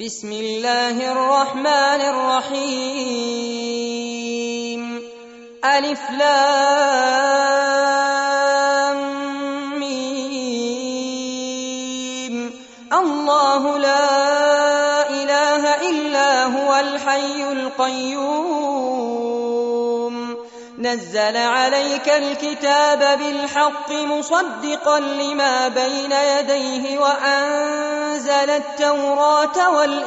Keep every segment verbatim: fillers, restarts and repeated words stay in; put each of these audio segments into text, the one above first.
بسم الله الرحمن الرحيم ألف لام ميم الله لا إله إلا هو الحي القيوم نزل عليك الكتاب بالحق مصدقا لما بين يديه وأنزل التوراة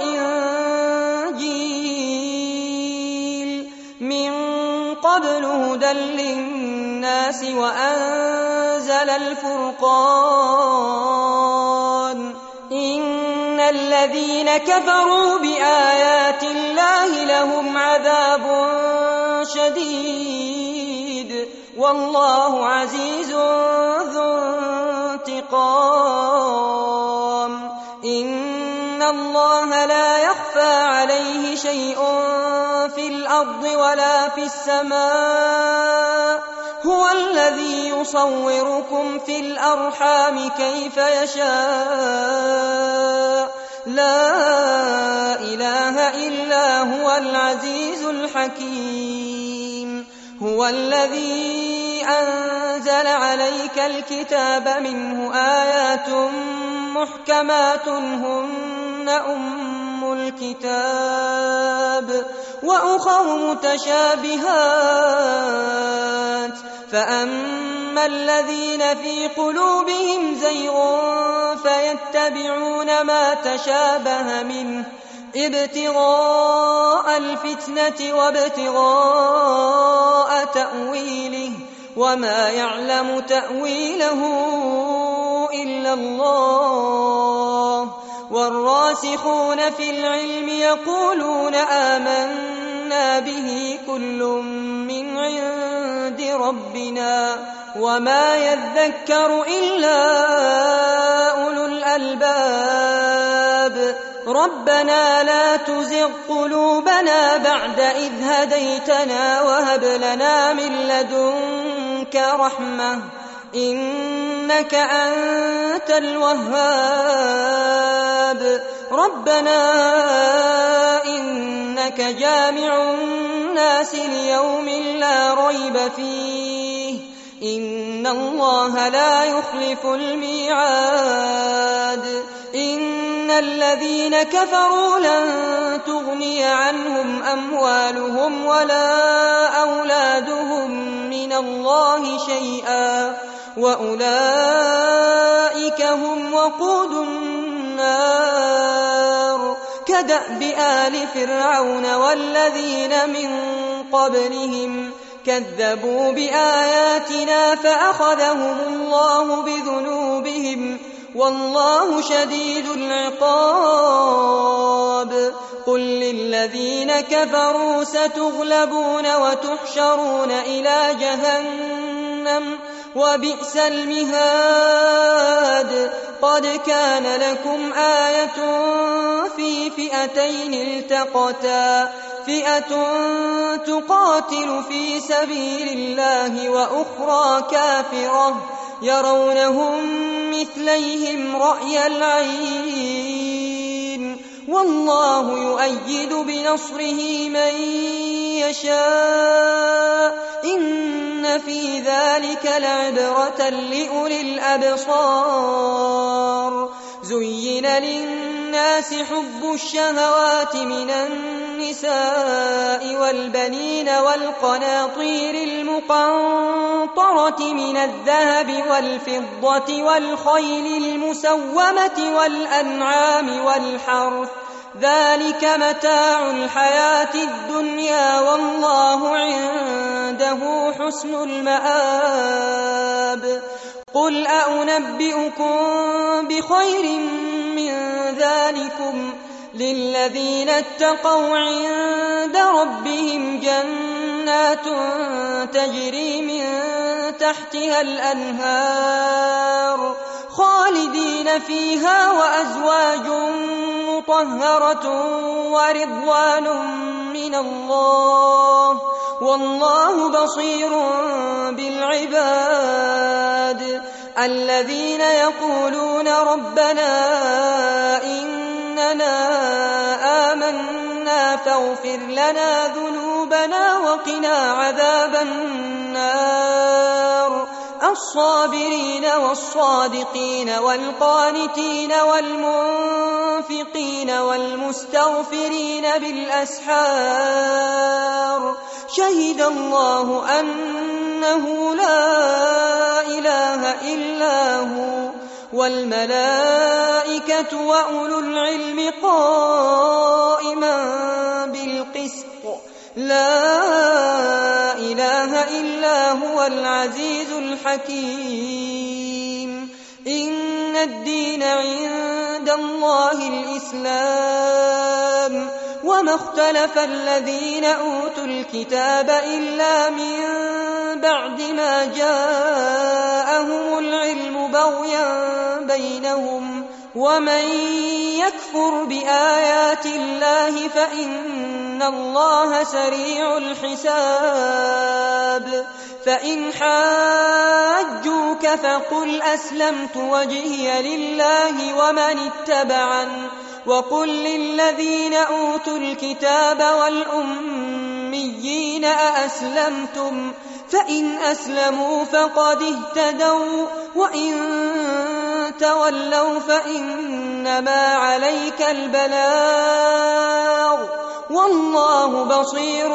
والإنجيل من قبل هدى للناس وأنزل الفرقان إن الذين كفروا بآيات الله لهم عذاب شديد والله عزيز ذو انتقام إن الله لا يخفى عليه شيء في الأرض ولا في السماء هو الذي يصوركم في الأرحام كيف يشاء لا إله إلا هو العزيز الحكيم هو الذي أنزل عليك الكتاب منه آيات محكمات هن أم الكتاب وأخر متشابهات فأما الذين في قلوبهم زيغ فيتبعون ما تشابه منه ابتغاء الفتنة وابتغاء تأويله وما يعلم تأويله إلا الله والراسخون في العلم يقولون آمنا به كل من عند ربنا وما يذكر إلا أولو الألباب ربنا لا تزغ قلوبنا بعد إذ هديتنا وهب لنا من لدنك رحمة إنك أنت الوهاب ربنا إنك جامع الناس ليوم لا ريب فيه إن الله لا يخلف الميعاد إن الذين كفروا لن تغني عنهم أموالهم ولا أولادهم من الله شيئا وأولئك هم وقود النار كدأب آل فرعون والذين من قبلهم كذبوا بآياتنا فأخذهم الله بذنوبهم والله شديد العقاب قل للذين كفروا ستغلبون وتحشرون إلى جهنم وبئس المهاد قد كان لكم آية في فئتين التقتا فئة تقاتل في سبيل الله وأخرى كافرة يرونهم مثليهم رأي العين والله يؤيد بنصره من يشاء إن في ذلك لعبرة لأولي الأبصار زين للناس حب الشهوات من النساء والبنين والقناطير المقنطرة من الذهب والفضة والخيل المسومة والأنعام والحرث ذلك متاع الحياة الدنيا والله عنده حسن المآب قل أنبئكم بخير من ذلكم للذين اتقوا عند ربهم جنات تجري من تحتها الأنهار خالدين فيها وأزواج مطهرة ورضوان من الله والله بصير بالعباد الذين يقولون ربنا إننا آمنا فاغفر لنا ذنوبنا وقنا عذاب النار الصابرين والصادقين والقانتين والمنفقين والمستغفرين بالأسحار شهد الله أنه لا إله إلا هو والملائكة وأولو العلم قائما بالقسط لا إله إلا هو العزيز الحكيم إن الدين عند الله الإسلام وما اختلف الذين أوتوا الكتاب إلا من بعد ما جاءهم العلم بغيا بينهم ومن يكفر بآيات الله فإن الله سريع الحساب فإن حاجوك فقل أسلمت وجهي لله ومن اتبعن وقل للذين أوتوا الكتاب والأميين أأسلمتم فإن أسلموا فقد اهتدوا وإن تولوا فإنما عليك البلاغ والله بصير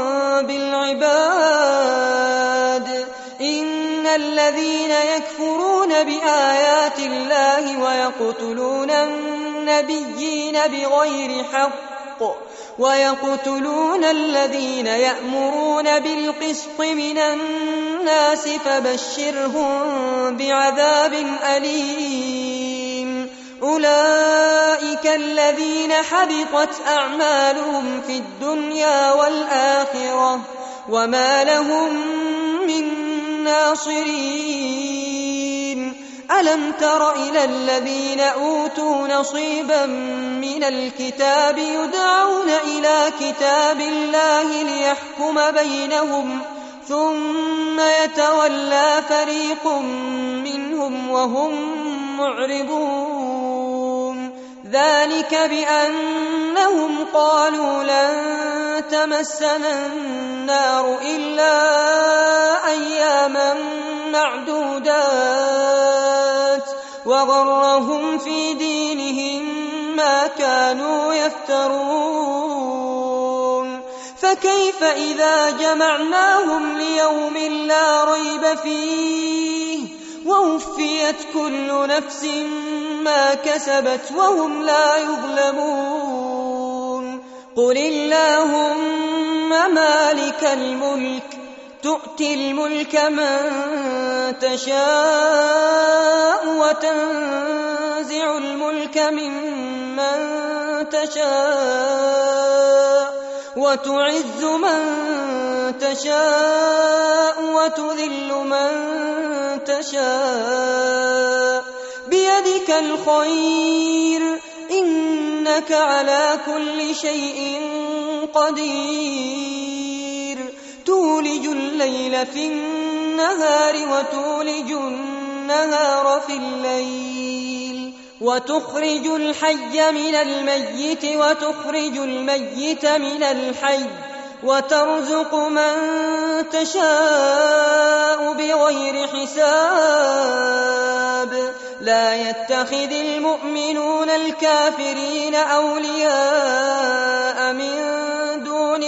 بالعباد إن الذين يكفرون بآيات الله ويقتلون النبيين بغير حق ويقتلون الذين يأمرون بالقسط من الناس فبشرهم بعذاب أليم أولئك الذين حبطت أعمالهم في الدنيا والآخرة وما لهم من ناصرين ألم تر إلى الذين أوتوا نصيبا من الكتاب يدعون إلى كتاب الله ليحكم بينهم ثم يتولى فريق منهم وهم معرضون ذلك بأنهم قالوا لن تمسنا النار إلا أياما معدودات وغرهم في دينهم ما كانوا يفترون فكيف إذا جمعناهم ليوم لا ريب فيه ووفيت كل نفس ما كسبت وهم لا يظلمون قل اللهم مالك الملك تؤتي الملك من تشاء وتنزع الملك ممن تشاء وتعز من تشاء وتذل من تشاء بيدك الخير إنك على كل شيء قدير تولج الليل في النهار وتولج النهار في الليل وتخرج الحي من الميت وتخرج الميت من الحي وترزق من تشاء بغير حساب لا يتخذ المؤمنون الكافرين أولياء من دون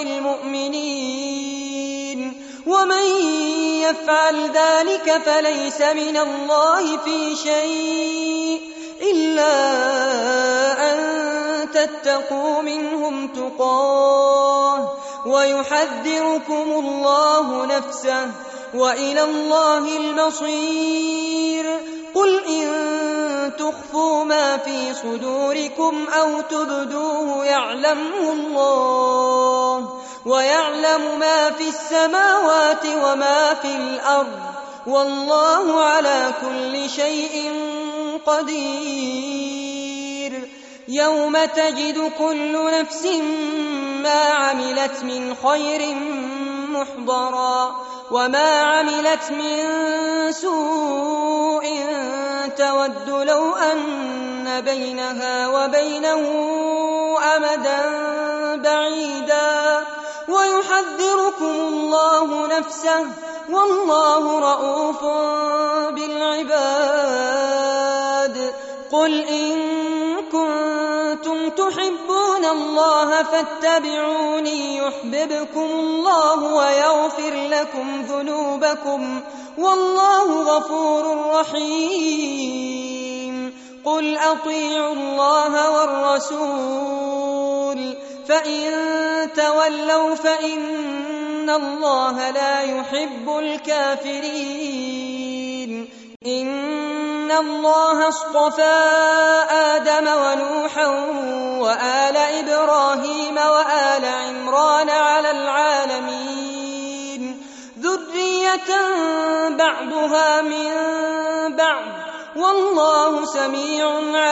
المؤمنين ومن يفعل ذلك فليس من الله في شيء إلا أن تتقوا منهم تقاه ويحذركم الله نفسه وإلى الله المصير قل إن تخفوا ما في صدوركم أو تبدوه يعلمه الله ويعلم ما في السماوات وما في الأرض والله على كل شيء قدير يوم تجد كل نفس ما عملت من خير محضرا وما عملت من سوء تود لو أن بينها وبينه أمدا يحذركم الله نفسه والله رءوف بالعباد. قل إن كنتم تحبون الله فاتبعوني يحببكم الله ويغفر لكم ذنوبكم والله غفور رحيم. قل أطيعوا الله والرسول فإن تولوا فإن الله لا يحب الكافرين. إن الله اصطفى آدم ونوحا وآل إبراهيم وآل عمران على العالمين ذرية بعضها من بعض والله سميع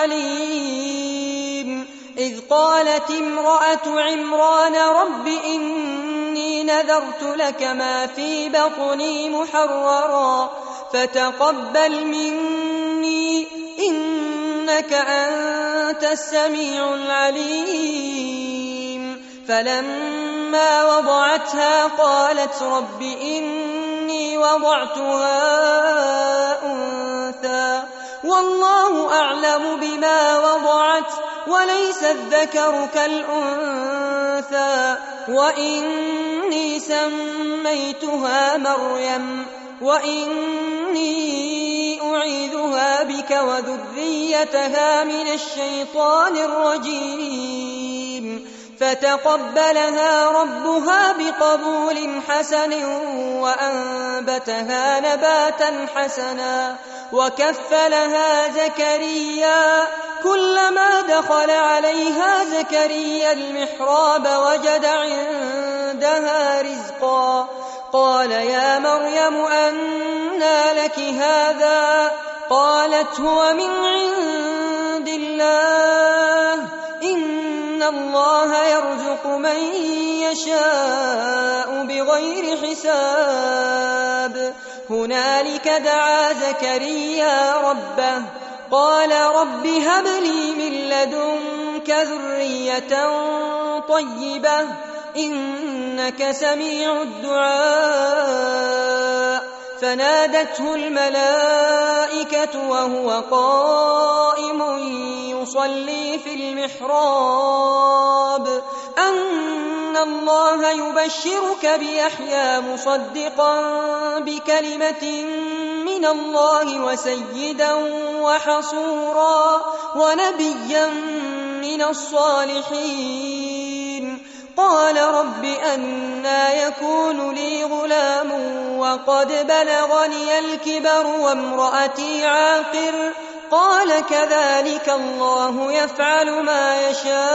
عليم. إذ قالت امرأة عمران رب إني نذرت لك ما في بطني محررا فتقبل مني إنك أنت السميع العليم. فلما وضعتها قالت رب إني وضعتها أنثى والله أعلم بما وضعت وليس الذكر كالأنثى وإني سميتها مريم وإني أعيذها بك وذريتها من الشيطان الرجيم. فتقبلها ربها بقبول حسن وأنبتها نباتا حسنا وكفلها زكريا. كلما دخل عليها زكريا المحراب وجد عندها رزقا قال يا مريم أنى لك هذا؟ قالت هو من عند الله إن الله يرزق من يشاء بغير حساب. هنالك دعا زكريا ربه قال رب هب لي من لدنك ذرية طيبة إنك سميع الدعاء. فنادته الملائكة وهو قائم يصلي في المحراب أن الله يبشرك بيحيى مصدقا بكلمة من الله وسيدا وحصورا ونبيا من الصالحين. قال رب أنى يكون لي غلام وقد بلغني الكبر وامرأتي عاقر؟ قال كذلك الله يفعل ما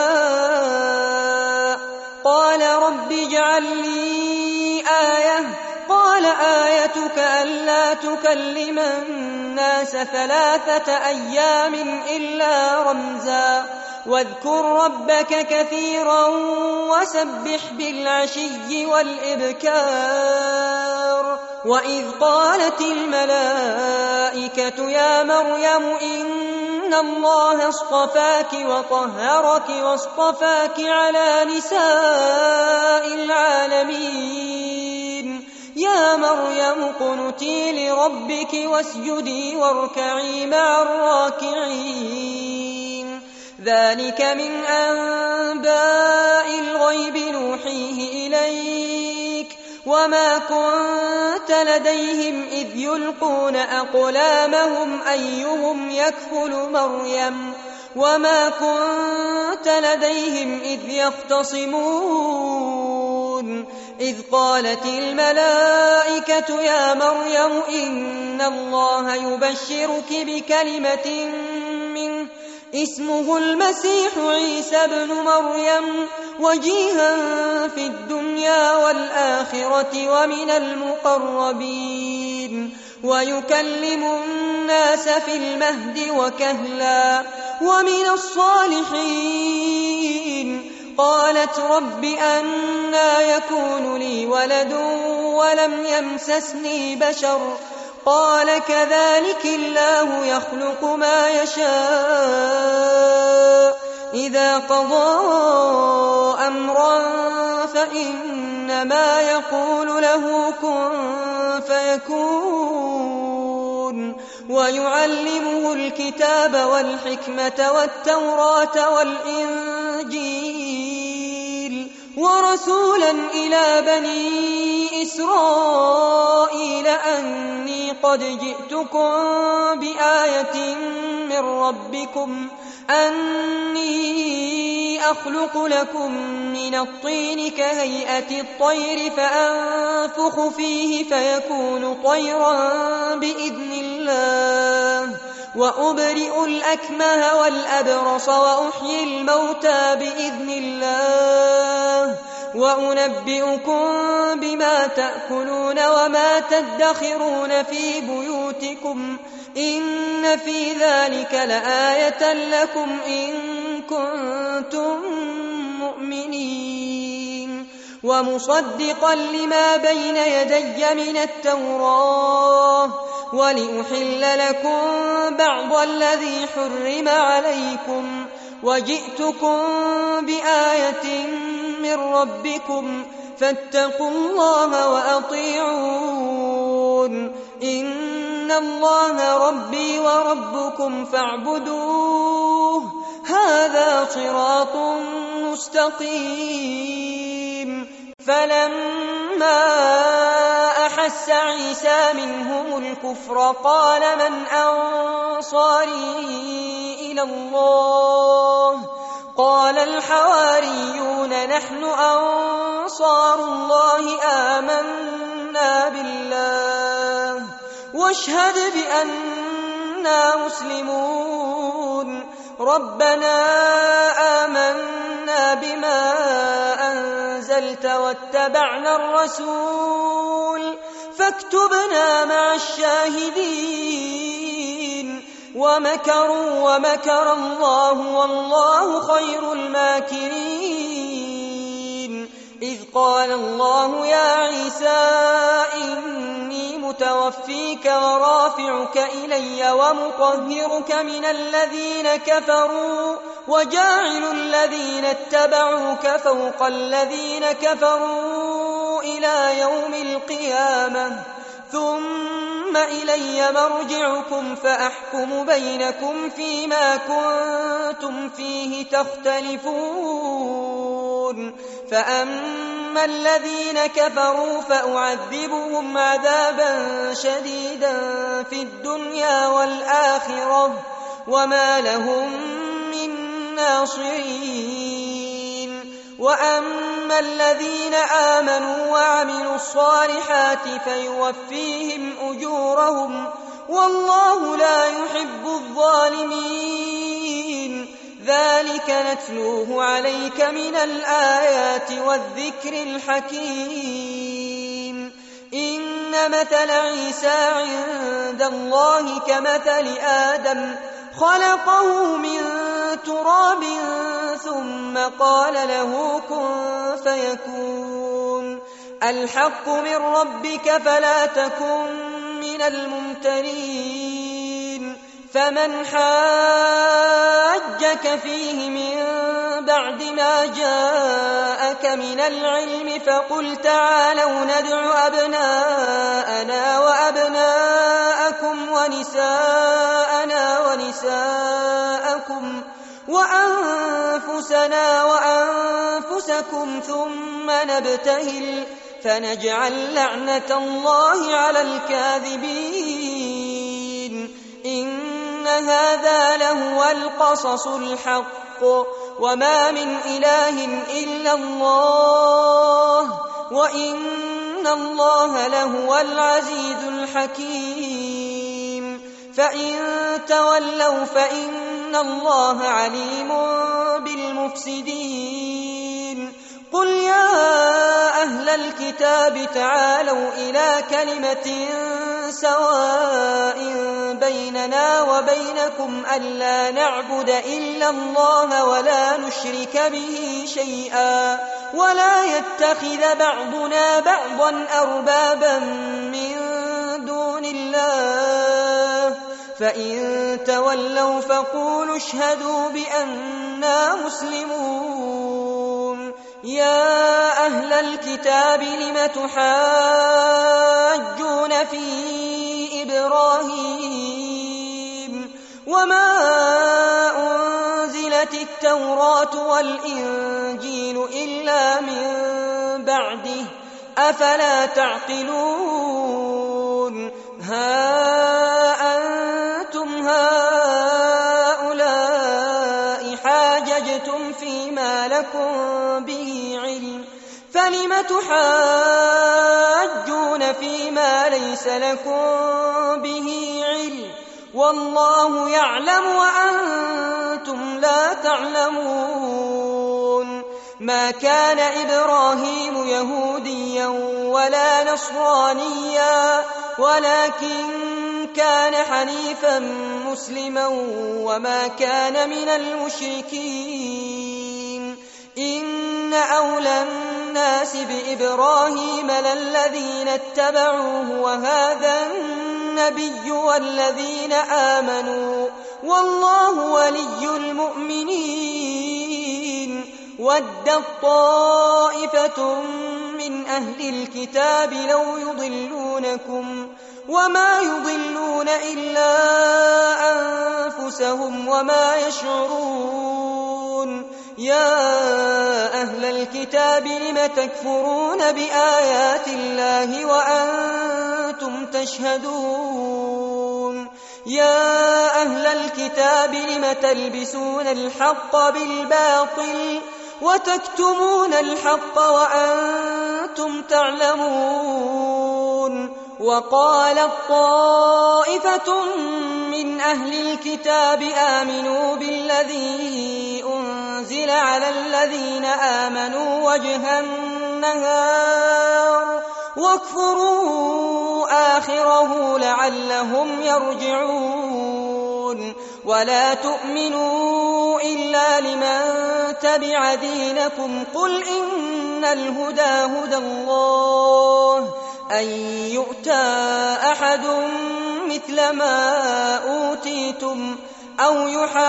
يشاء. قال رب اجعل لي آية. قال آيتك ألا تكلم الناس ثلاثة أيام إلا رمزا واذكر ربك كثيرا وسبح بالعشي والإبكار. وإذ قالت الملائكة يا مريم إن الله اصطفاك وطهرك واصطفاك على نساء العالمين يا مريم اقنتي لربك واسجدي واركعي مع الراكعين. ذلك من أنباء الغيب نوحيه إليك وما كنت لديهم إذ يلقون أقلامهم أيهم يكفل مريم وما كنت لديهم إذ يختصمون. إذ قالت الملائكة يا مريم إن الله يبشرك بكلمة منه اسمه المسيح عيسى ابن مريم وجيها في الدنيا والآخرة ومن المقربين ويكلم الناس في المهد وكهلا ومن الصالحين. قالت رب أنى يكون لي ولد ولم يمسسني بشر؟ قال كذلك الله يخلق ما يشاء إذا قضى أمرا فإنما إنما يقول له كن فيكون ويعلمه الكتاب والحكمة والتوراة والإنجيل ورسولا إلى بني إسرائيل أني قد جئتكم بآية من ربكم أني أخلق لكم من الطين كهيئة الطير فأنفخ فيه فيكون طيرا بإذن الله وأبرئ الأكمه والأبرص وأحيي الموتى بإذن الله وأنبئكم بما تأكلون وما تدخرون في بيوتكم إن في ذلك لآية لكم إن كنتم مؤمنين ومصدقا لما بين يدي من التوراة ولأحل لكم بعض الذي حرم عليكم وجئتكم بآية من ربكم فاتقوا الله وأطيعون إن الله ربي وربكم فاعبدوه هذا صراط مستقيم فلما أحس عيسى منهم الكفر قال من أنصاري إلى الله قال الحواريون نحن أنصار الله آمنا بالله واشهد بأننا مسلمون ربنا آمنا بما أنزلت واتبعنا الرسول فاكتبنا مع الشاهدين ومكروا ومكر الله والله خير الماكرين إذ قال الله يا عيسى إني متوفيك ورافعك إلي ومطهرك من الذين كفروا وجاعل الذين اتبعوك فوق الذين كفروا إلى يوم القيامة ثم إلي مرجعكم فأحكم بينكم فيما كنتم فيه تختلفون فأما الذين كفروا فأعذبهم عذابا شديدا في الدنيا والآخرة وما لهم من ناصرين وأما الذين آمنوا وعملوا الصالحات فيوفيهم أجورهم والله لا يحب الظالمين ذلك نتلوه عليك من الآيات والذكر الحكيم إن مثل عيسى عند الله كمثل آدم خلقه من تراب ثم قال له كن فيكون الحق من ربك فلا تكن من الممترين فمن حاجك فيه من بعد ما جاءك من العلم فقل تعالوا ندع أبناءنا وأبناءكم ونساءنا ونساءكم وأنفسنا وأنفسكم ثم نبتهل فنجعل لعنة الله على الكاذبين إن هذا لهو القصص الحق وما من إله إلا الله وإن الله لهو العزيز الحكيم فإن تولوا فإن الله عليم بالمفسدين قل يا أهل الكتاب تعالوا إلى كلمة سواء بيننا وبينكم ألا نعبد إلا الله ولا نشرك به شيئا ولا يتخذ بعضنا بعضا أربابا من دون الله فإن تولوا فقولوا اشهدوا بأننا مسلمون يا أهل الكتاب لم تحاجون في إبراهيم وما أنزلت التوراة والإنجيل إلا من بعده أفلا تعقلون ها أنتم هؤلاء حاججتم فيما لكم به علم فلم تحاجون فيما ليس لكم به علم والله يعلم وأنتم لا تعلمون ما كان إبراهيم يهوديا ولا نصرانيا ولكن كان حنيفا مسلما وما كان من المشركين إن أولى الناس بإبراهيم للذين اتبعوه وهذا النبي والذين آمنوا والله ولي المؤمنين ودت طائفة من أهل الكتاب لو يضلونكم وما يضلون إلا أنفسهم وما يشعرون يا أهل الكتاب لم تكفرون بآيات الله وأنتم تشهدون يا أهل الكتاب لم تلبسون الحق بالباطل وتكتمون الحق وأنتم تعلمون وقالت طائفة من أهل الكتاب آمنوا بالذي أنزل على الذين آمنوا وجه النهار واكفروا آخره لعلهم يرجعون ولا تؤمنوا إلا لمن تبع دينكم قل إن الهدى هدى الله أن يؤتى أحد مثل ما أوتيتم أو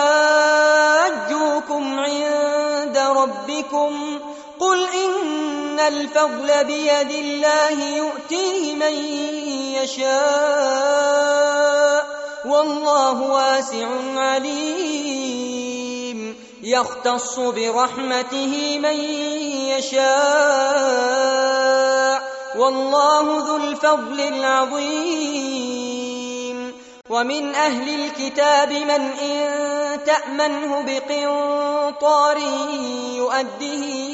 يحاجوكم عند ربكم قل إن الفضل بيد الله يؤتيه من يشاء والله واسع عليم يختص برحمته من يشاء والله ذو الفضل العظيم ومن أهل الكتاب من إن تأمنه بقنطار يؤديه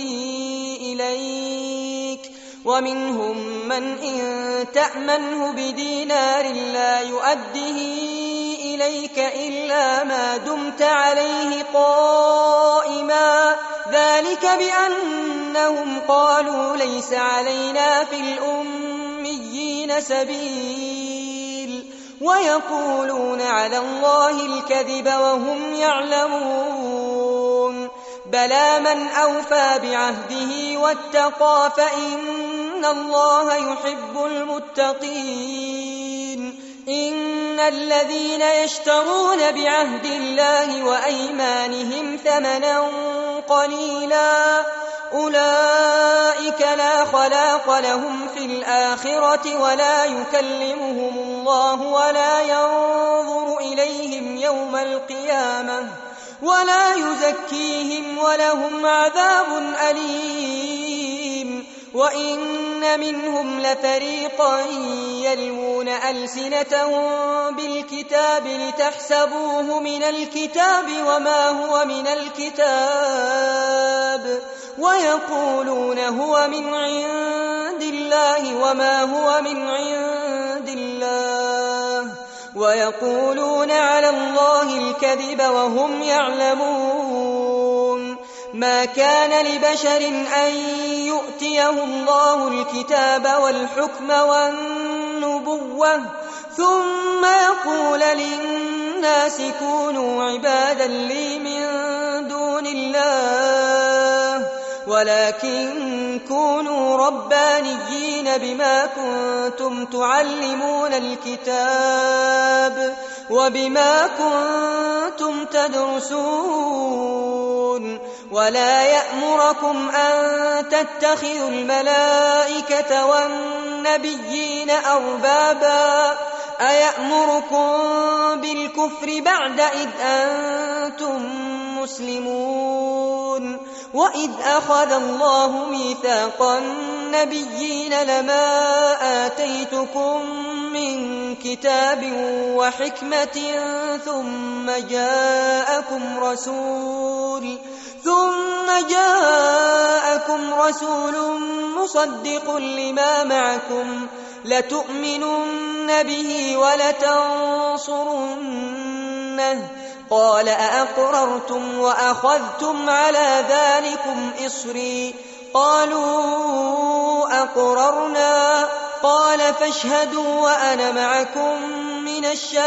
إليك ومنهم من إن تأمنه بدينار لا يؤديه إليك إلا ما دمت عليه قائما ذلك بأنهم قالوا ليس علينا في الأميين سبيل ويقولون على الله الكذب وهم يعلمون بلى من أوفى بعهده واتقى فإن الله يحب المتقين إن الذين يشترون بعهد الله وأيمانهم ثمنا قليلا أولئك لا خلاق لهم في الآخرة ولا يكلمهم الله ولا ينظر إليهم يوم القيامة ولا يزكيهم ولهم عذاب أليم وإن منهم لفريقا يلوون ألسنتهم بالكتاب لتحسبوه من الكتاب وما هو من الكتاب ويقولون هو من عند الله وما هو من عند الله ويقولون على الله الكذب وهم يعلمون ما كان لبشر أن يؤتيه الله الكتاب والحكم والنبوة ثم يقول للناس كونوا عبادا لي من دون الله ولكن كونوا ربانيين بما كنتم تعلمون الكتاب وبما كنتم تدرسون ولا يأمركم أن تتخذوا الملائكة والنبيين أربابا أيأمركم بالكفر بعد إذ أنتم مسلمون وإذ أخذ الله ميثاق النبيين لما آتيتكم من كتاب وحكمة ثم جاءكم رسول ثم جاءكم رسول مصدق لما معكم لتؤمنن به ولتنصرنه قال أأقررتم وأخذتم على ذلكم إصري قالوا أقررنا قال فاشهدوا وأنا معكم من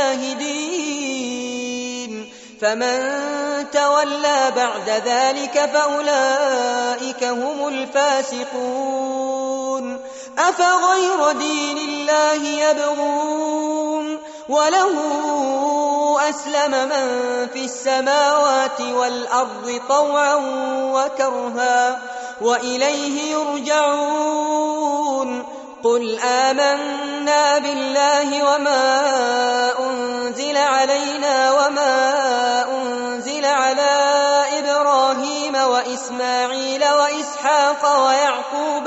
الشاهدين فمن تولى بعد ذلك فأولئك هم الفاسقون أفغير دين الله يبغون وله أسلم من في السماوات والأرض طوعا وكرها وإليه يرجعون قل آمنا بالله وما أنزل علينا وما أنزل على إبراهيم وإسماعيل وإسحاق ويعقوب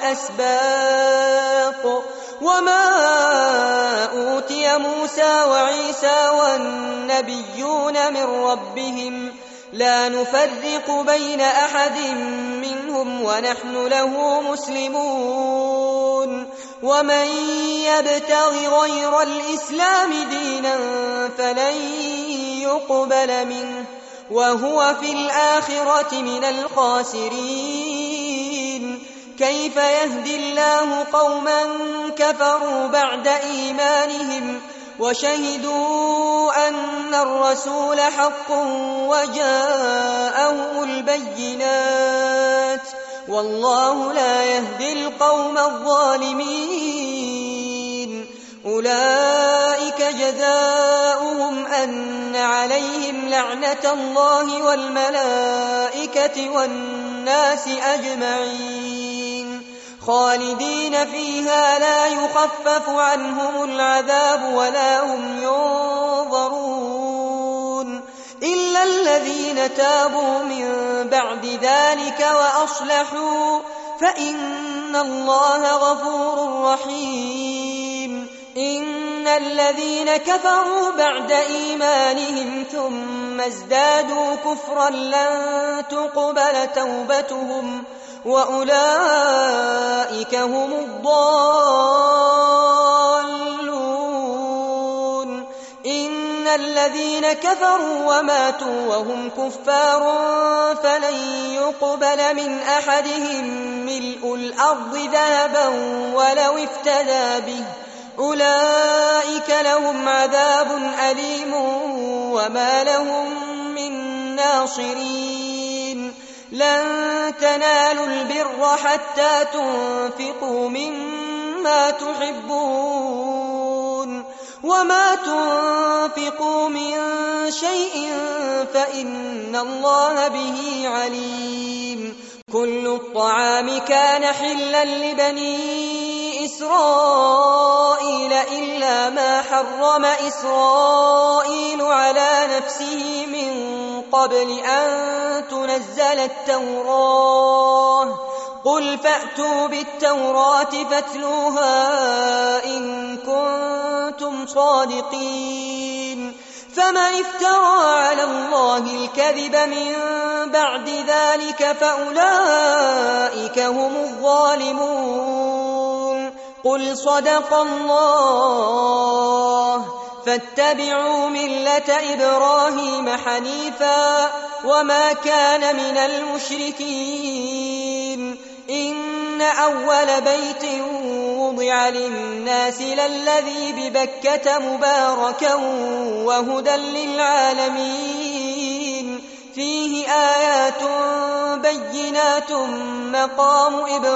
والأسباط وما أوتي موسى وعيسى والنبيون من ربهم لا نفرق بين أحد منهم ونحن له مسلمون ومن يبتغ غير الإسلام دينا فلن يقبل منه وهو في الآخرة من الخاسرين كيف يهدي الله قوما كفروا بعد إيمانهم وشهدوا أن الرسول حق وجاءهم البينات والله لا يهدي القوم الظالمين أولئك جزاؤهم أن عليهم لعنة الله والملائكة والناس أجمعين خالدين فيها لا يخفف عنهم العذاب ولا هم ينظرون إلا الذين تابوا من بعد ذلك وأصلحوا فإن الله غفور رحيم إن الذين كفروا بعد إيمانهم ثم ازدادوا كفرا لن تقبل توبتهم وأولئك هم الضالون إن الذين كفروا وماتوا وهم كفار فلن يقبل من أحدهم ملء الأرض ذهبا ولو افتدى به أولئك لهم عذاب أليم وما لهم من ناصرين لن تنالوا البر حتى تنفقوا مما تحبون وما تنفقوا من شيء فإن الله به عليم كل الطعام كان حلا لبني إسرائيل إلا ما حرم إسرائيل على نفسه من قبل أن تنزل التوراة قل فأتوا بالتوراة فاتلوها إن كنتم صادقين فمن افترى على الله الكذب من بعد ذلك فأولئك هم الظالمون قل صدق الله فاتبعوا ملة إبراهيم حنيفا وما كان من المشركين إن أول بيت وضع للناس للذي ببكة مباركا وهدى للعالمين فيه آيات بينات مقام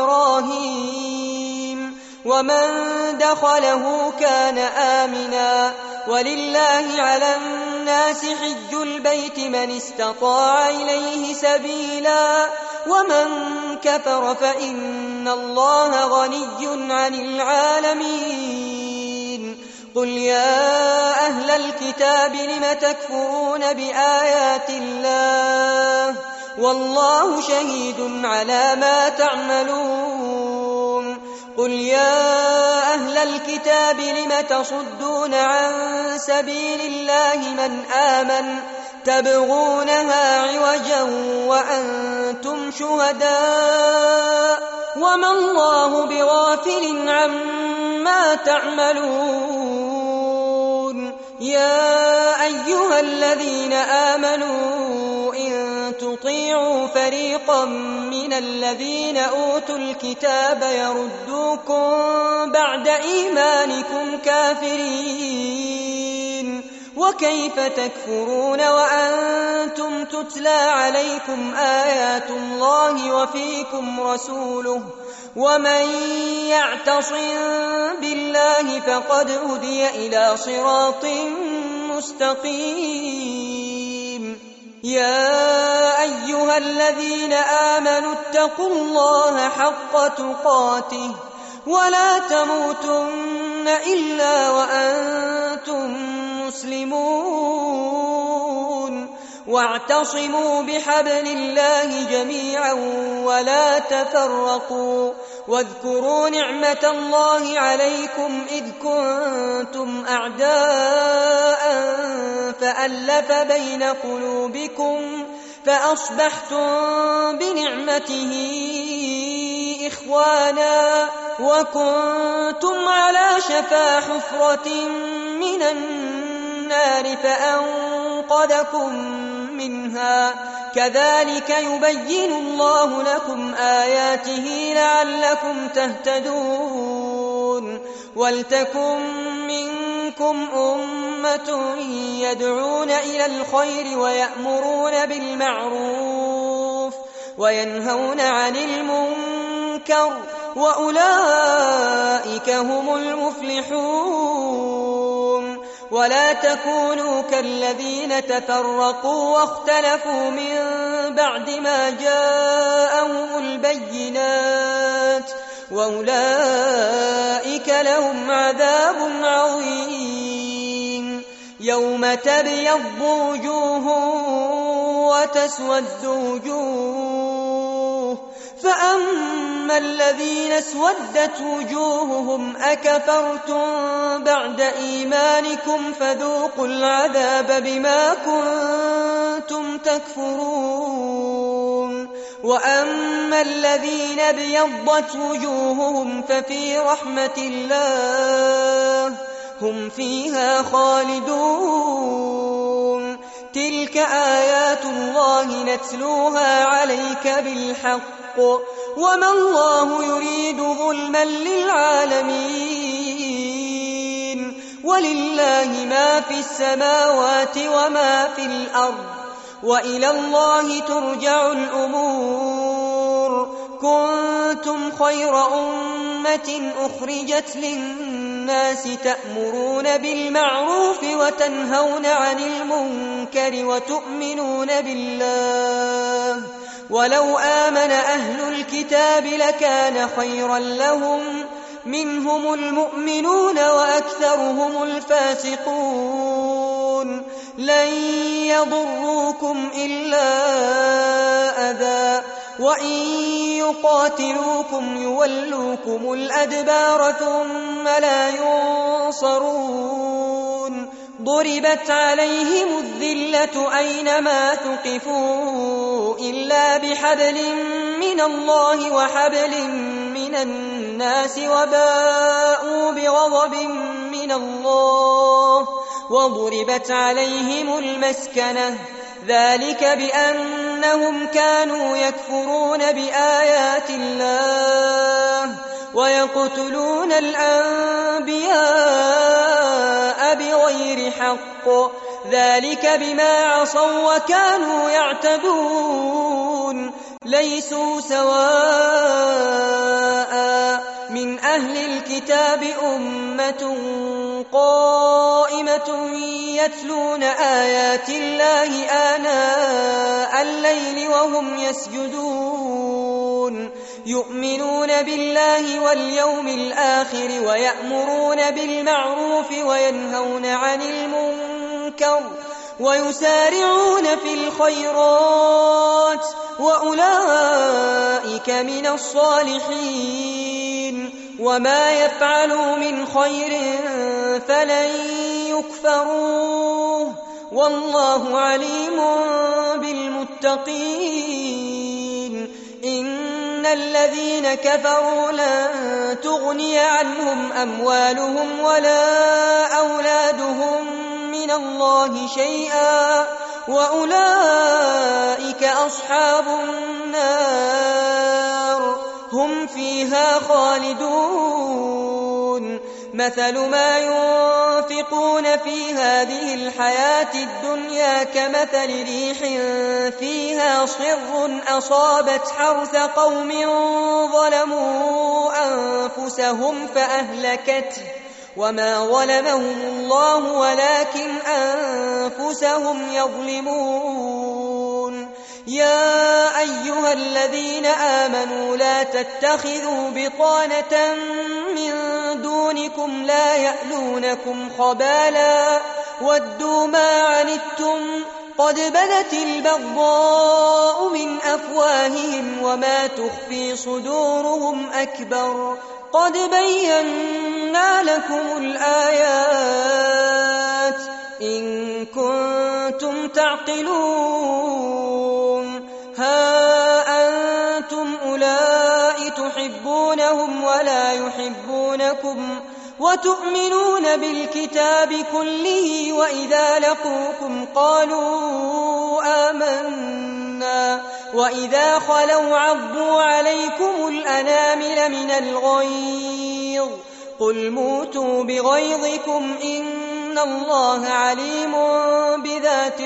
إبراهيم ومن دخله كان آمنا ولله على للناس حج البيت من استطاع إليه سبيلا ومن كفر فإن الله غني عن العالمين قل يا أهل الكتاب لم تكفرون بآيات الله والله شهيد على ما تعملون قل يا أهل الكتاب لم تصدون عن سبيل الله من آمن تبغونها عوجا وأنتم شهداء وما الله بغافل عما تعملون يا أيها الذين آمنوا إن تطيعوا فريقا من الذين أوتوا الكتاب يردوكم بعد إيمانكم كافرين وكيف تكفرون وأنتم تتلى عليكم آيات الله وفيكم رسوله ومن يعتصم بالله فقد هدي إلى صراط مستقيم يا أيها الذين آمنوا اتقوا الله حق تقاته ولا تموتن إلا وأنتم مسلمون واعتصموا بحبل الله جميعا ولا تفرقوا واذكروا نعمة الله عليكم إذ كنتم أعداء فألف بين قلوبكم فأصبحتم بنعمته إخوانا وكنتم على شفا حفرة من النار فأنقذكم منها كذلك يبين الله لكم آياته لعلكم تهتدون ولتكن منكم أمة يدعون إلى الخير ويأمرون بالمعروف وينهون عن المنكر وأولئك هم المفلحون ولا تكونوا كالذين تفرقوا واختلفوا من بعد ما جاءهم البينات وأولئك لهم عذاب عظيم يوم تبيض وجوه وتسود وجوه فأما الذين اسودت وجوههم أكفرتم بعد إيمانكم فذوقوا العذاب بما كنتم تكفرون وأما الذين ابيضت وجوههم ففي رحمة الله هم فيها خالدون تلك آيات الله نتلوها عليك بالحق وما الله يريد ظلما للعالمين ولله ما في السماوات وما في الأرض وإلى الله ترجع الأمور كنتم خير أمة أخرجت للناس تأمرون بالمعروف وتنهون عن المنكر وتؤمنون بالله ولو آمن أهل الكتاب لكان خيرا لهم منهم المؤمنون وأكثرهم الفاسقون لن يضروكم إلا أذى وإن يقاتلوكم يولوكم الأدبار ثم لا ينصرون ضربت عليهم الذلة أينما ثقفوا إلا بحبل من الله وحبل من الناس وباءوا بغضب من الله وضربت عليهم المسكنة ذلك بأنهم كانوا يكفرون بآيات الله ويقتلون الأنبياء بغير حق ذلك بما عصوا وكانوا يعتدون ليسوا سواء من أهل الكتاب أمة قائمة طائفة يتلون آيات الله آناء الليل وهم يسجدون يؤمنون بالله واليوم الآخر ويأمرون بالمعروف وينهون عن المنكر ويسارعون في الخيرات وأولئك من الصالحين وما يفعلوا من خير فلن يكفروه والله عليم بالمتقين إن الذين كفروا لن تغني عنهم أموالهم ولا أولادهم من الله شيئا وأولئك أصحاب النار هم فيها خالدون مثل ما ينفقون في هذه الحياة الدنيا كمثل ريح فيها صر أصابت حرث قوم ظلموا أنفسهم فأهلكته وما ظلمهم الله ولكن أنفسهم يظلمون يا أيها الذين آمنوا لا تتخذوا بطانة من دونكم لا يألونكم خبالا ودوا ما عنتم قد بدت البغضاء من أفواههم وما تخفي صدورهم أكبر قد بينا لكم الآيات إن كنتم تعقلون ها أنتم أولئك تحبونهم ولا يحبونكم وتؤمنون بالكتاب كله وإذا لقوكم قالوا آمنا وإذا خلوا عضوا عليكم الأنامل من الغيظ قل موتوا بغيظكم إن الله عليم بذات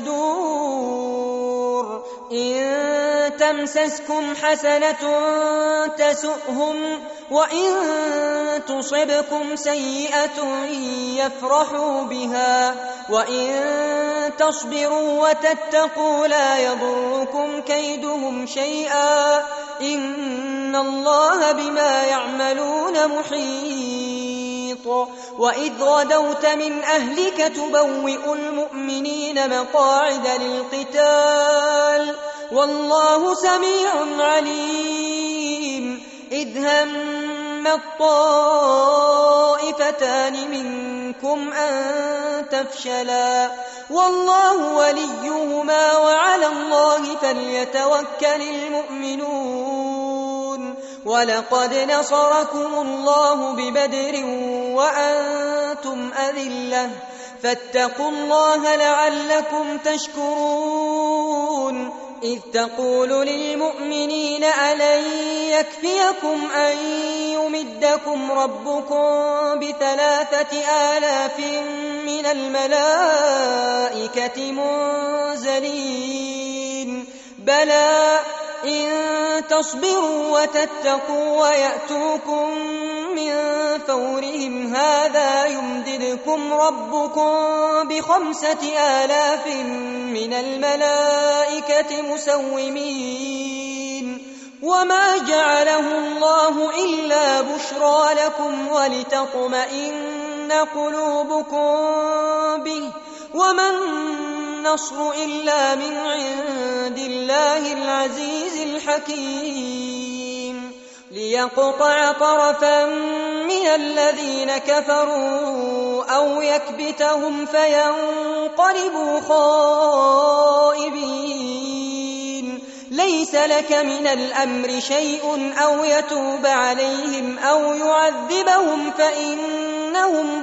الصدور إن تمسسكم حسنة تسؤهم وإن تصبكم سيئة يفرحوا بها وإن تصبروا وتتقوا لا يضركم كيدهم شيئا إن الله بما يعملون محيط وإذ غدوت من أهلك تبوئ المؤمنين مقاعد للقتال والله سميع عليم إذ هم الطائفتان منكم أن تفشلا والله وليهما وعلى الله فليتوكل المؤمنون ولقد نصركم الله ببدر وأنتم أذلة فاتقوا الله لعلكم تشكرون إذ تقول للمؤمنين ألن يكفيكم أن يمدكم ربكم بثلاثة آلاف من الملائكة منزلين بلى إن تصبروا وتتقوا ويأتوكم من فورهم هذا يمددكم ربكم بخمسة آلاف من الملائكة مسومين وما جعله الله إلا بشرى لكم ولتطمئن قلوبكم به وما النصر إلا من عند الله العزيز الحكيم ليقطع طرفا من الذين كفروا أو يكبتهم فينقلبوا خائبين ليس لك من الأمر شيء أو يتوب عليهم أو يعذبهم فإنهم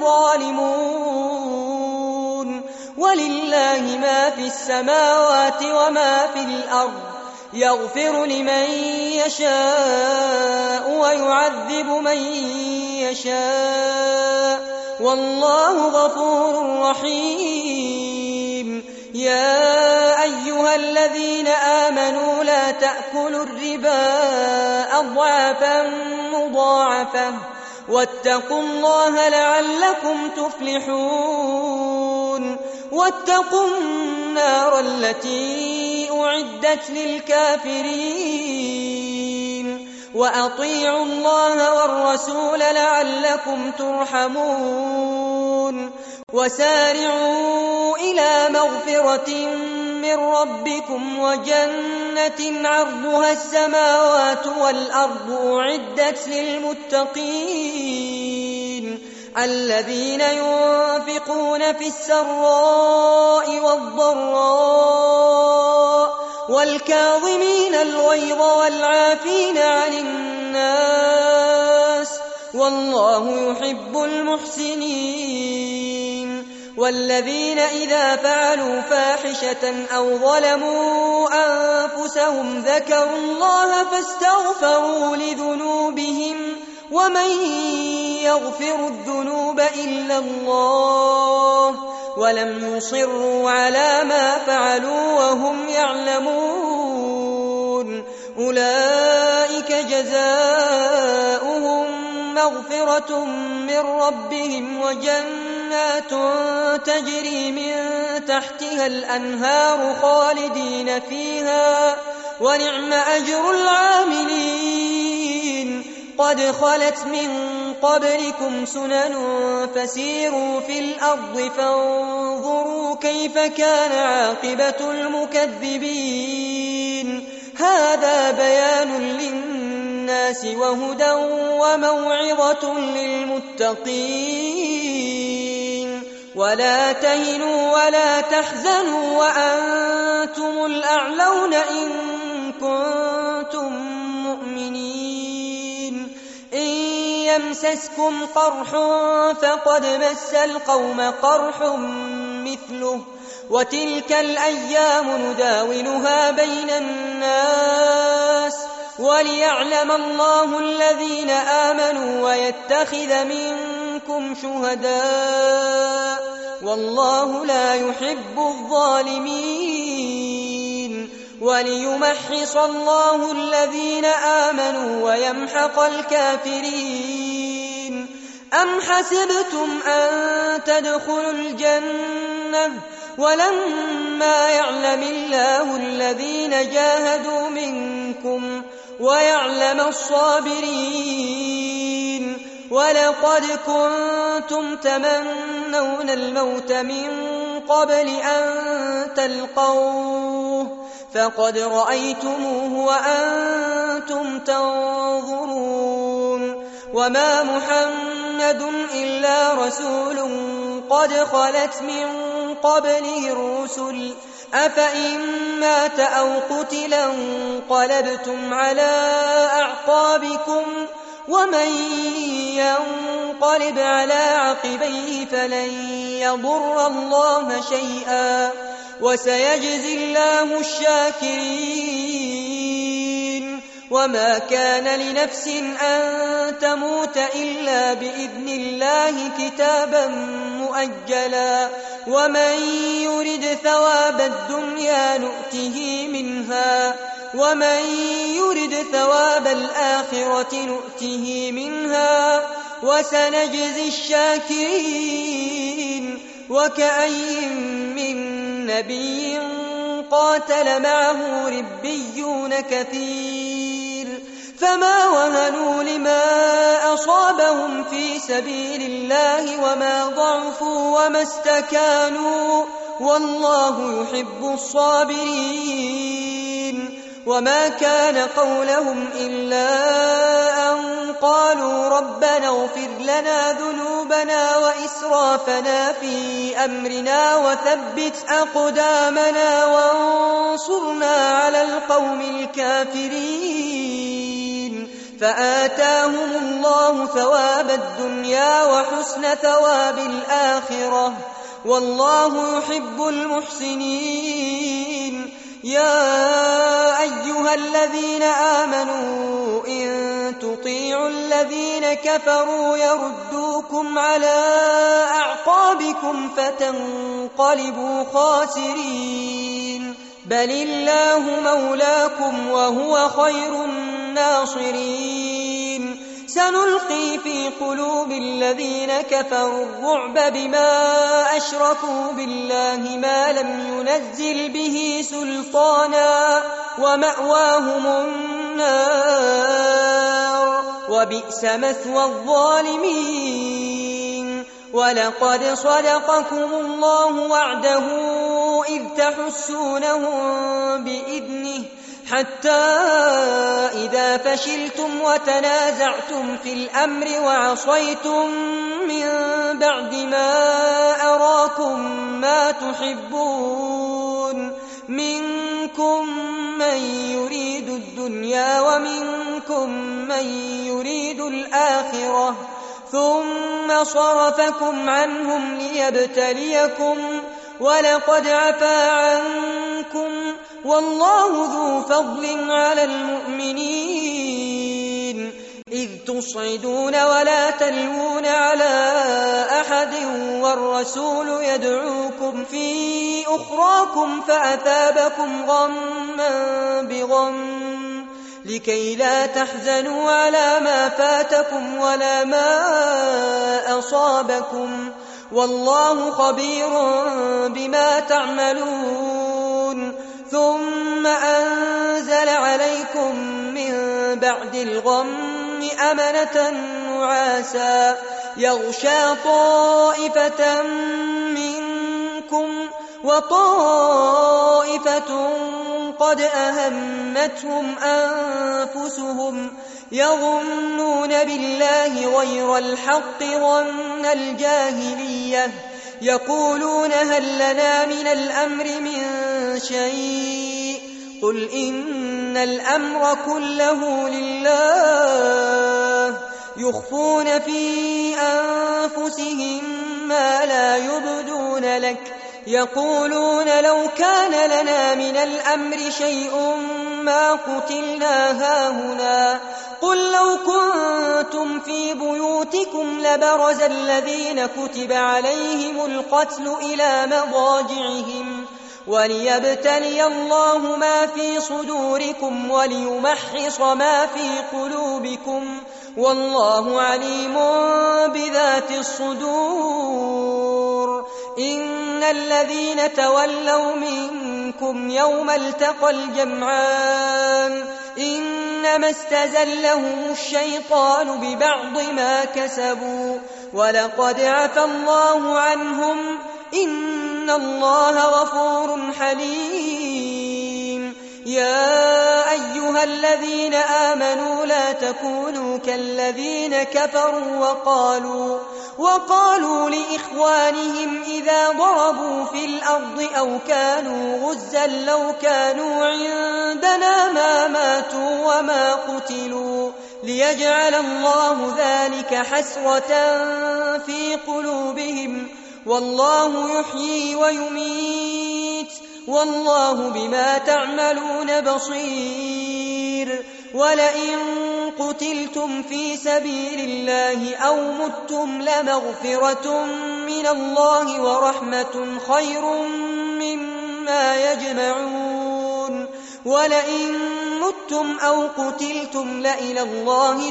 ظالمون ولله ما في السماوات وما في الأرض يغفر لمن يشاء ويعذب من يشاء والله غفور رحيم يا أيها الذين آمنوا لا تأكلوا الربا أضعافا مضاعفة واتقوا الله لعلكم تفلحون واتقوا النار التي أعدت للكافرين وأطيعوا الله والرسول لعلكم ترحمون وسارعوا إلى مغفرة من ربكم وجنة عرضها السماوات والأرض أعدت للمتقين الذين ينفقون في السراء والضراء والكاظمين الغيظ والعافين عن الناس والله يحب المحسنين والذين إذا فعلوا فاحشة أو ظلموا أنفسهم ذكروا الله فاستغفروا لذنوبهم ومن يغفر الذنوب إلا الله ولم يصروا على ما فعلوا وهم يعلمون أولئك جزاؤهم مغفرة من ربهم وجنات تجري من تحتها الأنهار خالدين فيها ونعم أجر العاملين قد خلت من قبلكم سنن فسيروا في الأرض فانظروا كيف كان عاقبة المكذبين هذا بيان للناس وهدى وموعظة للمتقين ولا تهنوا ولا تحزنوا وأنتم الأعلون إن كنتم مؤمنين إن يمسسكم قرح فقد مس القوم قرح مثله وتلك الأيام نداولها بين الناس وليعلم الله الذين آمنوا ويتخذ منكم شهداء والله لا يحب الظالمين وليمحص الله الذين آمنوا ويمحق الكافرين أم حسبتم أن تدخلوا الجنة ولما يعلم الله الذين جاهدوا منكم ويعلم الصابرين ولقد كنتم تمنون الموت من قبل أن تلقوه فقد رأيتموه وأنتم تنظرون وما محمد إلا رسول قد خلت من قبله الرسل أفإن مات أو قتلا انقلبتم على أعقابكم ومن ينقلب على عقبيه فلن يضر الله شيئا وسيجزي الله الشاكرين وما كان لنفس أن تموت إلا بإذن الله كتابا مؤجلا ومن يرد ثواب الدنيا نؤته منها ومن يرد ثواب الآخرة نؤته منها وسنجزي الشاكرين وكأي من نبي قاتل معه ربيون كثير فما وهنوا لما أصابهم في سبيل الله وما ضعفوا وما استكانوا والله يحب الصابرين وما كان قولهم إلا أن قالوا ربنا اغفر لنا ذنوبنا وإسرافنا في أمرنا وثبت أقدامنا وانصرنا على القوم الكافرين فآتاهم الله ثواب الدنيا وحسن ثواب الآخرة والله يحب المحسنين يا أيها الذين آمنوا إن تطيعوا الذين كفروا يردوكم على أعقابكم فتنقلبوا خاسرين بل الله مولاكم وهو خير الناصرين سنلقي في قلوب الذين كفروا الرعب بما أشركوا بالله ما لم ينزل به سلطانا ومأواهم النار وبئس مثوى الظالمين. ولقد صدقكم الله وعده إذ تحسونهم بإذنه حتى إذا فشلتم وتنازعتم في الأمر وعصيتم من بعد ما أراكم ما تحبون منكم من يريد الدنيا ومنكم من يريد الآخرة ثم صرفكم عنهم ليبتليكم ولقد عفا عنكم والله ذو فضل على المؤمنين إذ تصعدون ولا تلوون على أحد والرسول يدعوكم في أخراكم فأثابكم غما بغم لكي لا تحزنوا على ما فاتكم ولا ما أصابكم والله خبير بما تعملون. ثم أنزل عليكم من بعد الغم أمنة نعاسا يغشى طائفة منكم وطائفة قد أهمتهم أنفسهم يظنون بالله غير الحق ظن الجاهلية يقولون هل لنا من الأمر من شيء قل إن الأمر كله لله يخفون في أنفسهم ما لا يبدون لك يقولون لو كان لنا من الأمر شيء ما قتلنا هاهنا قل لو كنتم في بيوتكم لبرز الذين كتب عليهم القتل إلى مضاجعهم وليبتلي الله ما في صدوركم وليمحص ما في قلوبكم والله عليم بذات الصدور. إن الذين تولوا منكم يوم التقى الجمعان إنما استزلهم الشيطان ببعض ما كسبوا ولقد عفى الله عنهم إن الله غفور حليم. يا أيها الذين آمنوا لا تكونوا كالذين كفروا وقالوا وقالوا لإخوانهم إذا ضربوا في الأرض أو كانوا غزا لو كانوا عندنا ما ماتوا وما قتلوا ليجعل الله ذلك حسرة في قلوبهم والله يحيي ويميت والله بما تعملون بصير. ولئن قتلتم في سبيل الله أو متم لمغفرة من الله ورحمة خير مما يجمعون. ولئن متم أو قتلتم لإلى الله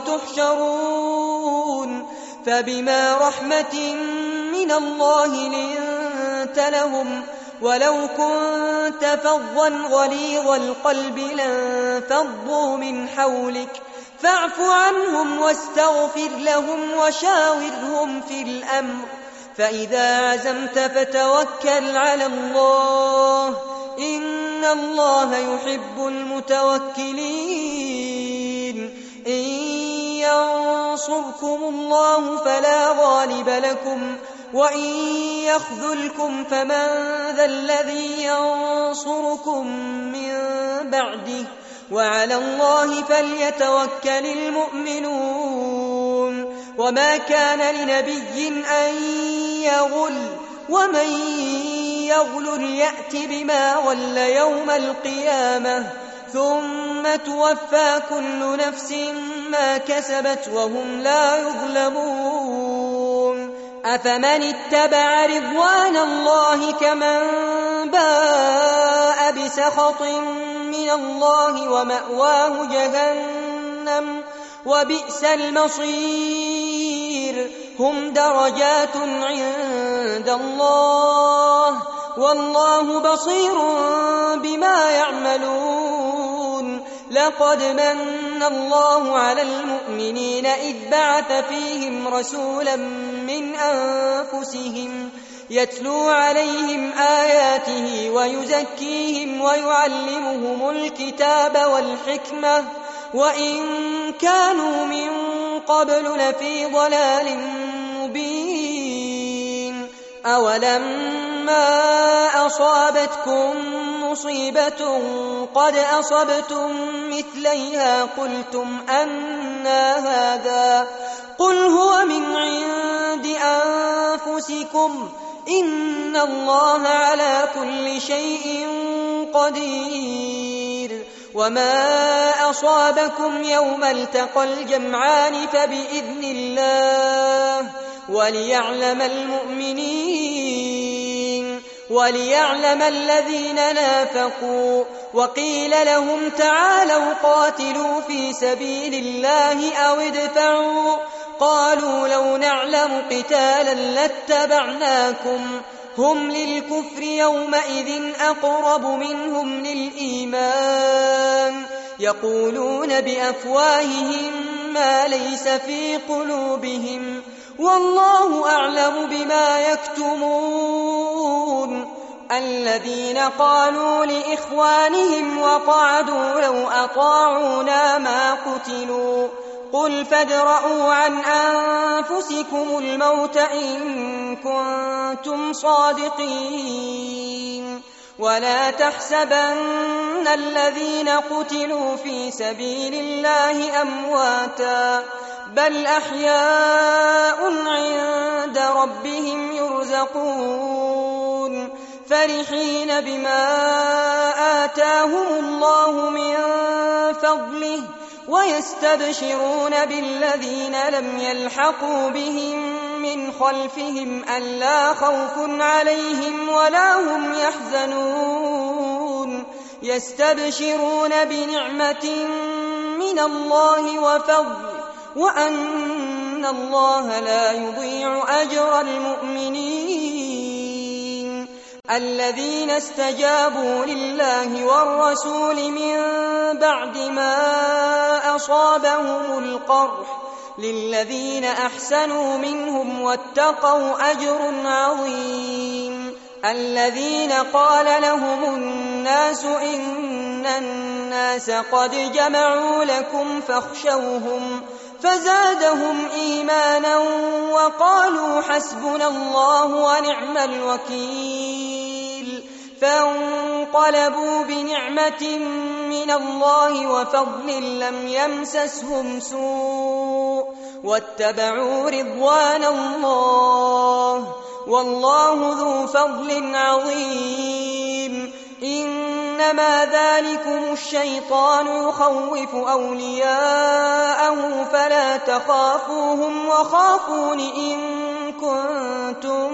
تحشرون. فبما رحمة من الله لنت لهم ولو كنت فظا غليظ القلب لانفضوا من حولك فاعف عنهم واستغفر لهم وشاورهم في الأمر فإذا عزمت فتوكل على الله إن الله يحب المتوكلين. إن ينصركم الله فلا غالب لكم وإن يخذلكم فمن ذا الذي ينصركم من بعده وعلى الله فليتوكل المؤمنون. وما كان لنبي أن يغل ومن يغل يأت بما غل يوم القيامة ثم توفى كل نفس ما كسبت وهم لا يظلمون. أفمن اتبع رضوان الله كمن باء بسخط من الله ومأواه جهنم وبئس المصير هم درجات عند الله والله بصير بما يعملون لقد من الله على المؤمنين إذ بعث فيهم رسولا من أنفسهم يتلو عليهم آياته ويزكيهم ويعلمهم الكتاب والحكمة وإن كانوا من قبل لفي ضلال مبين أولما أصابتكم مصيبة قد أصبتم مثليها قلتم أنى هذا قل هو من عند أنفسكم إن الله على كل شيء قدير وما أصابكم يوم التقى الجمعان فبإذن الله وليعلم المؤمنين وليعلم الذين نافقوا وقيل لهم تعالوا قاتلوا في سبيل الله أو ادفعوا قالوا لو نعلم قتالا لاتبعناكم هم للكفر يومئذ أقرب منهم للإيمان يقولون بأفواههم ما ليس في قلوبهم والله أعلم بما يكتمون الذين قالوا لإخوانهم وقعدوا لو أطاعونا ما قتلوا قل فادرءوا عن أنفسكم الموت إن كنتم صادقين ولا تحسبن الذين قتلوا في سبيل الله أمواتا بل أحياء عند ربهم يرزقون فرحين بما آتاهم الله من فضله ويستبشرون بالذين لم يلحقوا بهم من خلفهم ألا خوف عليهم ولا هم يحزنون يستبشرون بنعمة من الله وفضل وأن الله لا يضيع أجر المؤمنين الذين استجابوا لله والرسول من بعد ما أصابهم القرح للذين أحسنوا منهم واتقوا أجر عظيم الذين قال لهم الناس إن الناس قد جمعوا لكم فاخشوهم فزادهم إيمانا وقالوا حسبنا الله ونعم الوكيل فانقلبوا بنعمة من الله وفضل لم يمسسهم سوء واتبعوا رضوان الله والله ذو فضل عظيم إنما ذلكم الشيطان يخوف أولياءه فلا تخافوهم وخافون إن كنتم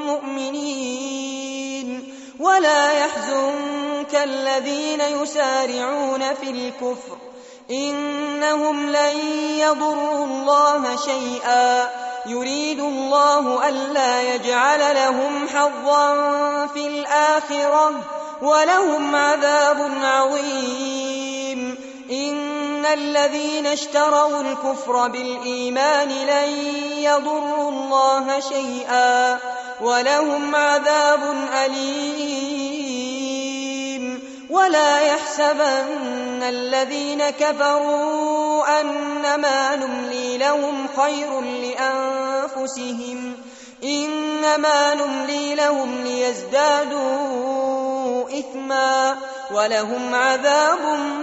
مؤمنين ولا يحزنك الذين يسارعون في الكفر إنهم لن يضروا الله شيئا يريد الله ألا يجعل لهم حظا في الآخرة ولهم عذاب عظيم إن الذين اشتروا الكفر بالإيمان لن يضروا الله شيئا ولهم عذاب أليم ولا يحسبن الذين كفروا أنما نملي لهم خير لأنفسهم إنما نملي لهم ليزدادوا إثما ولهم عذاب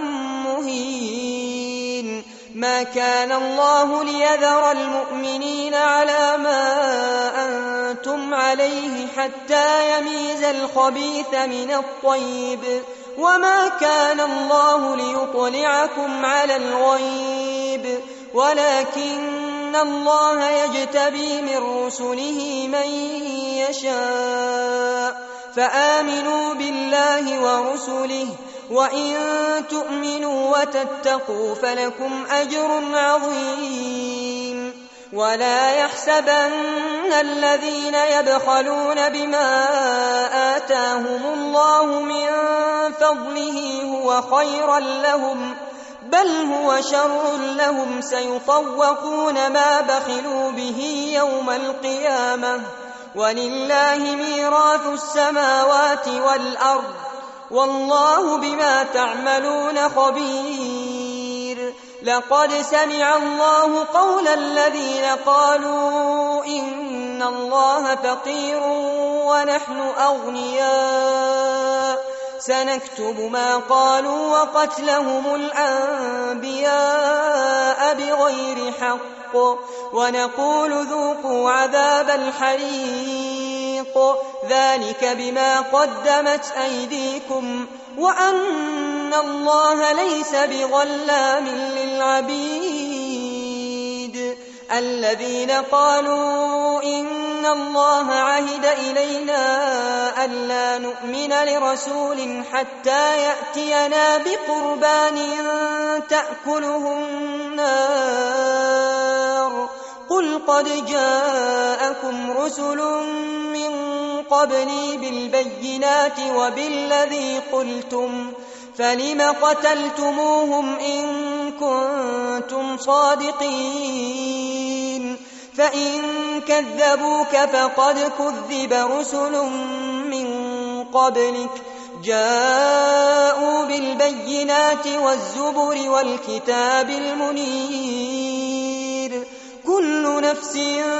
مهين ما كان الله ليذر المؤمنين على ما أنتم عليه حتى يميز الخبيث من الطيب وما كان الله ليطلعكم على الغيب ولكن الله يجتبي من رسله من يشاء فآمنوا بالله ورسله وإن تؤمنوا وتتقوا فلكم أجر عظيم. ولا يحسبن الذين يبخلون بما آتاهم الله من فضله هو خيرا لهم، بل هو شر لهم، سيطوقون ما بخلوا به يوم القيامة، ولله ميراث السماوات والأرض، والله بما تعملون خبير. لقد سمع الله قول الذين قالوا إن الله فقير ونحن أغنياء، سنكتب ما قالوا وقتلهم الأنبياء بغير حق، ونقول ذوقوا عذاب الحريق، ذلك بما قدمت أيديكم وأن الله ليس بظلام للعبيد. الذين قالوا إن الله عهد إلينا ألا نؤمن لرسول حتى يأتينا بقربان تأكله النار، قل قد جاءكم رسل من قبلي بالبينات وبالذي قلتم، فلم قتلتموهم إن كنتم صادقين؟ فإن كذبوك فقد كذب رسل من قبلك جاءوا بالبينات والزبر والكتاب المنير. كل نفس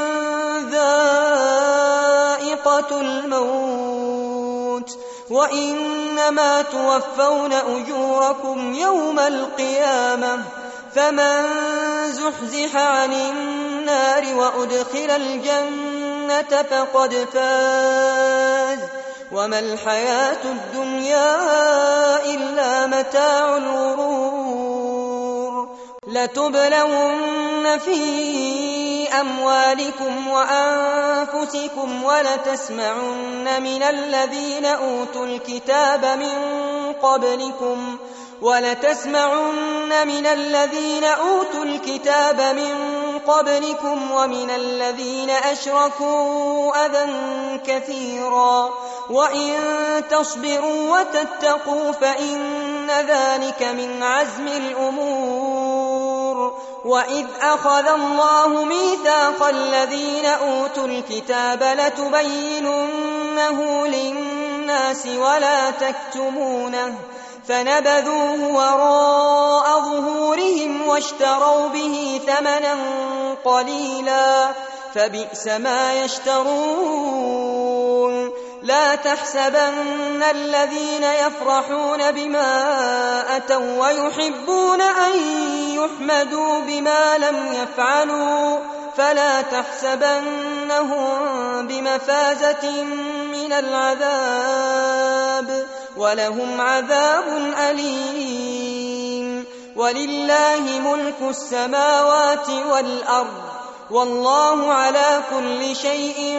ذائقة الموت، وإنما توفون أجوركم يوم القيامة، فمن زحزح عن النار وأدخل الجنة فقد فاز، وما الحياة الدنيا إلا متاع الغرور. لتبلون في أموالكم وأنفسكم ولتسمعن من الذين أوتوا الكتاب من قبلكم ولتسمعن من الذين أوتوا الكتاب من قبلكم ومن الذين أشركوا أذى كثيرا، وإن تصبروا وتتقوا فإن ذلك من عزم الأمور. وإذ أخذ الله ميثاق الذين أوتوا الكتاب لتبيننه للناس ولا تكتمونه، فنبذوه وراء ظهورهم واشتروا به ثمنا قليلا، فبئس ما يشترون. لا تحسبن الذين يفرحون بما أتوا ويحبون أن يحمدوا بما لم يفعلوا، فلا تحسبنهم بمفازة من العذاب، ولهم عذاب أليم. ولله ملك السماوات والأرض، والله على كل شيء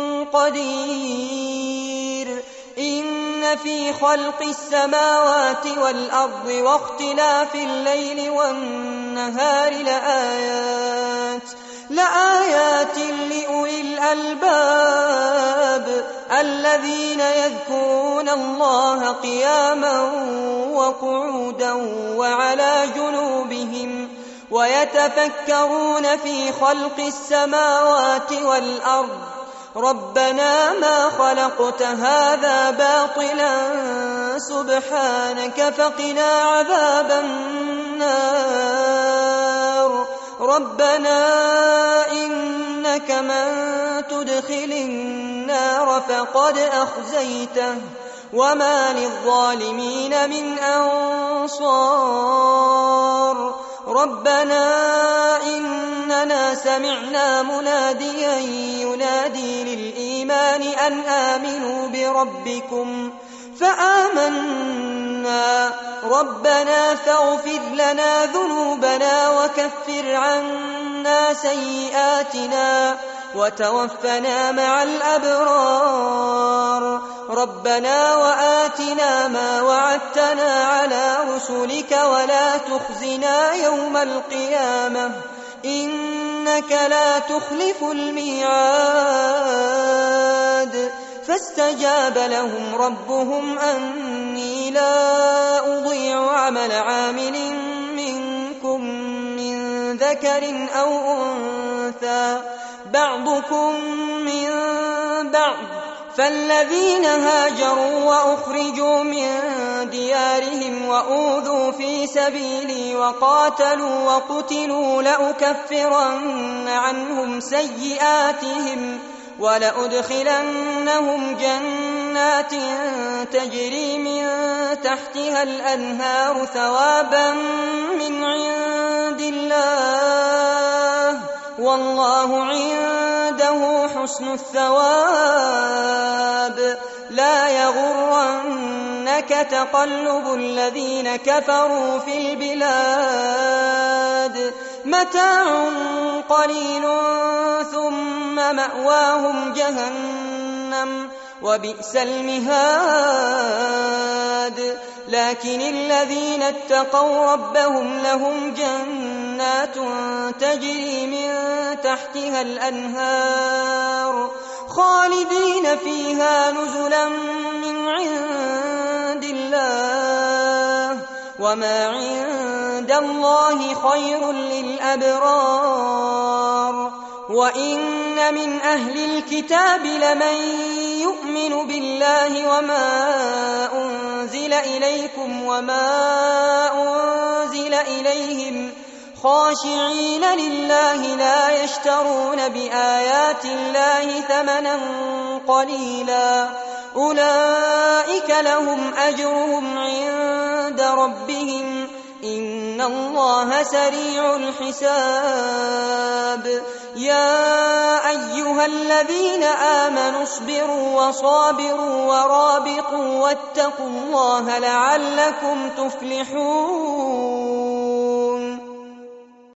قدير. إن في خلق السماوات والأرض واختلاف الليل والنهار لآيات لآيات لأولي الألباب الذين يذكرون الله قياما وقعودا وعلى جنوبهم ويتفكرون في خلق السماوات والأرض ربنا ما خلقت هذا باطلا سبحانك فقنا عذاب النار. ربنا إنك من تدخل النار فقد أخزيته وما للظالمين من أنصار. ربنا إننا سمعنا مناديا ينادي للإيمان أن آمنوا بربكم فآمنا. ربنا فاغفر لنا ذنوبنا وكفر عنا سيئاتنا وتوفنا مع الأبرار. ربنا وآتنا ما وعدتنا على رسلك ولا تخزنا يوم القيامة إنك لا تخلف الميعاد فاستجاب لهم ربهم أني لا أضيع عمل عامل منكم من ذكر أو أنثى بعضكم من بعض فالذين هاجروا وأخرجوا من ديارهم وأوذوا في سبيلي وقاتلوا وقتلوا لأكفرن عنهم سيئاتهم ولأدخلنهم جنات تجري من تحتها الأنهار ثوابا من عند الله والله عنده حسن الثواب لا يغرنك تقلب الذين كفروا في البلاد متاع قليل ثم مأواهم جهنم وبئس المهاد لكن الذين اتقوا ربهم لهم جنات تجري من تحتها الأنهار خالدين فيها نزلا من عند الله وما عند الله خير للأبرار وإن من أهل الكتاب لمن يؤمن بالله وما أنزل إليكم وما أنزل إليهم خاشعين لله لا يشترون بآيات الله ثمنا قليلا أولئك لهم أجرهم عند ربهم إن الله سريع الحساب يا أيها الذين آمنوا اصبروا وصابروا ورابطوا واتقوا الله لعلكم تفلحون